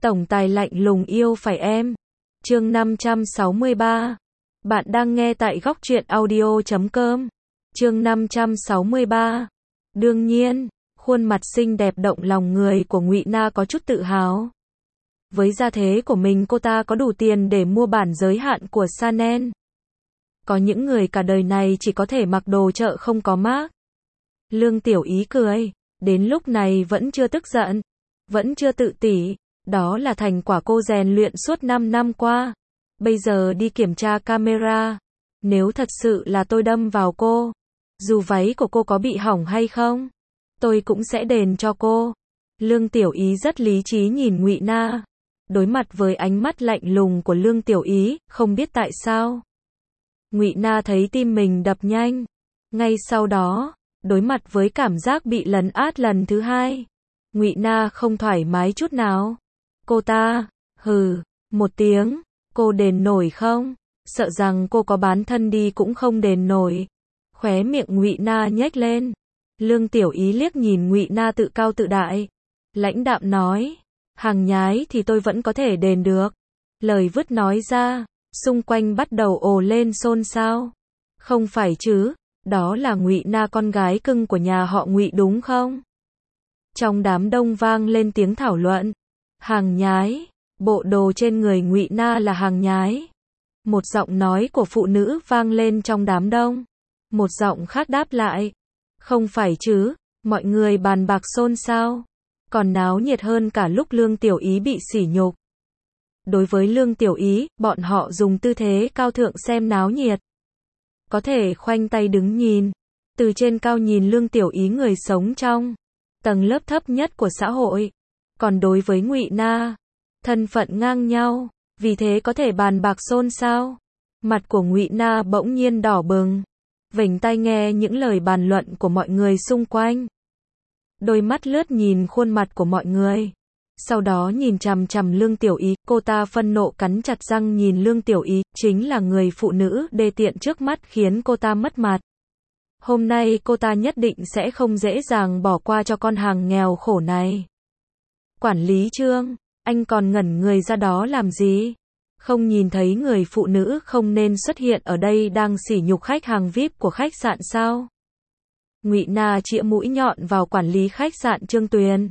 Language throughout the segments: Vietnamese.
Tổng tài lạnh lùng yêu phải em. Chương 563. Bạn đang nghe tại góc truyện audio.com. Chương 563. Đương nhiên, khuôn mặt xinh đẹp động lòng người của Ngụy Na có chút tự hào. Với gia thế của mình, cô ta có đủ tiền để mua bản giới hạn của Chanel. Có những người cả đời này chỉ có thể mặc đồ chợ không có mác. Lương Tiểu Ý cười, đến lúc này vẫn chưa tức giận, vẫn chưa tự tỷ. Đó là thành quả cô rèn luyện suốt 5 năm qua. Bây giờ đi kiểm tra camera. Nếu thật sự là tôi đâm vào cô, dù váy của cô có bị hỏng hay không, tôi cũng sẽ đền cho cô. Lương Tiểu Ý rất lý trí nhìn Ngụy Na. Đối mặt với ánh mắt lạnh lùng của Lương Tiểu Ý, không biết tại sao, Ngụy Na thấy tim mình đập nhanh. Ngay sau đó, đối mặt với cảm giác bị lấn át lần thứ hai, Ngụy Na không thoải mái chút nào. Cô ta, hừ, một tiếng, cô đền nổi không? Sợ rằng cô có bán thân đi cũng không đền nổi. Khóe miệng Ngụy Na nhếch lên. Lương Tiểu Ý liếc nhìn Ngụy Na tự cao tự đại, lãnh đạm nói, hàng nhái thì tôi vẫn có thể đền được. Lời vứt nói ra, xung quanh bắt đầu ồ lên xôn xao. Không phải chứ, đó là Ngụy Na con gái cưng của nhà họ Ngụy đúng không? Trong đám đông vang lên tiếng thảo luận. Hàng nhái, bộ đồ trên người Ngụy Na là hàng nhái. Một giọng nói của phụ nữ vang lên trong đám đông. Một giọng khác đáp lại, không phải chứ. Mọi người bàn bạc xôn xao, còn náo nhiệt hơn cả lúc Lương Tiểu Ý bị sỉ nhục. Đối với Lương Tiểu Ý, bọn họ dùng tư thế cao thượng xem náo nhiệt. Có thể khoanh tay đứng nhìn, từ trên cao nhìn Lương Tiểu Ý, người sống trong tầng lớp thấp nhất của xã hội. Còn đối với Ngụy Na, thân phận ngang nhau, vì thế có thể bàn bạc xôn xao. Mặt của Ngụy Na bỗng nhiên đỏ bừng, vểnh tai nghe những lời bàn luận của mọi người xung quanh. Đôi mắt lướt nhìn khuôn mặt của mọi người, sau đó nhìn chằm chằm Lương Tiểu Ý. Cô ta phân nộ cắn chặt răng nhìn Lương Tiểu Ý, chính là người phụ nữ đê tiện trước mắt khiến cô ta mất mặt. Hôm nay cô ta nhất định sẽ không dễ dàng bỏ qua cho con hàng nghèo khổ này. Quản lý Trương, anh còn ngẩn người ra đó làm gì? Không nhìn thấy người phụ nữ không nên xuất hiện ở đây đang sỉ nhục khách hàng VIP của khách sạn sao? Ngụy Na chĩa mũi nhọn vào quản lý khách sạn Trương Tuyền.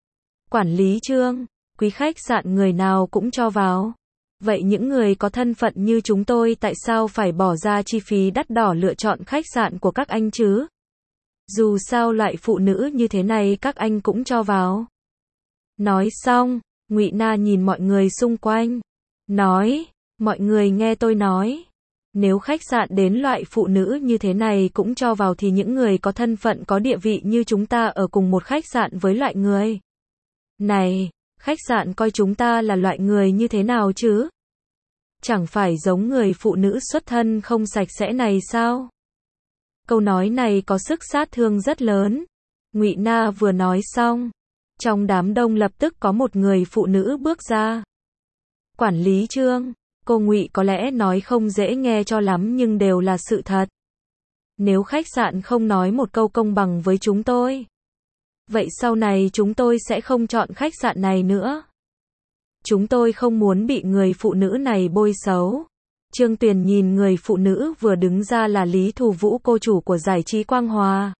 Quản lý Trương, quý khách sạn người nào cũng cho vào. Vậy những người có thân phận như chúng tôi tại sao phải bỏ ra chi phí đắt đỏ lựa chọn khách sạn của các anh chứ? Dù sao loại phụ nữ như thế này các anh cũng cho vào. Nói xong, Ngụy Na nhìn mọi người xung quanh, nói, mọi người nghe tôi nói. Nếu khách sạn đến loại phụ nữ như thế này cũng cho vào thì những người có thân phận có địa vị như chúng ta ở cùng một khách sạn với loại người này, khách sạn coi chúng ta là loại người như thế nào chứ? Chẳng phải giống người phụ nữ xuất thân không sạch sẽ này sao? Câu nói này có sức sát thương rất lớn. Ngụy Na vừa nói xong, trong đám đông lập tức có một người phụ nữ bước ra. Quản lý Trương, cô Ngụy có lẽ nói không dễ nghe cho lắm nhưng đều là sự thật. Nếu khách sạn không nói một câu công bằng với chúng tôi, vậy sau này chúng tôi sẽ không chọn khách sạn này nữa. Chúng tôi không muốn bị người phụ nữ này bôi xấu. Trương Tuyền nhìn người phụ nữ vừa đứng ra là Lý Thù Vũ, cô chủ của giải trí Quang Hòa.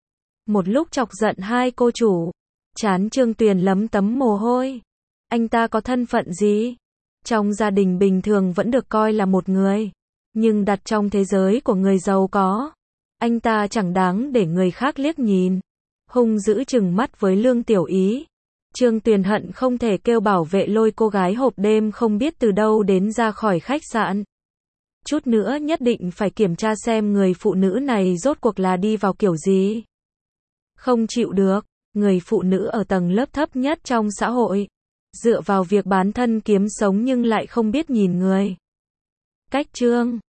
Một lúc chọc giận hai cô chủ, trán Trương Tuyền lấm tấm mồ hôi. Anh ta có thân phận gì? Trong gia đình bình thường vẫn được coi là một người, nhưng đặt trong thế giới của người giàu có, anh ta chẳng đáng để người khác liếc nhìn. Hung dữ trừng mắt với Lương Tiểu Ý. Trương Tuyền hận không thể kêu bảo vệ lôi cô gái hộp đêm không biết từ đâu đến ra khỏi khách sạn. Chút nữa nhất định phải kiểm tra xem người phụ nữ này rốt cuộc là đi vào kiểu gì. Không chịu được, người phụ nữ ở tầng lớp thấp nhất trong xã hội, dựa vào việc bán thân kiếm sống nhưng lại không biết nhìn người. Cách Trương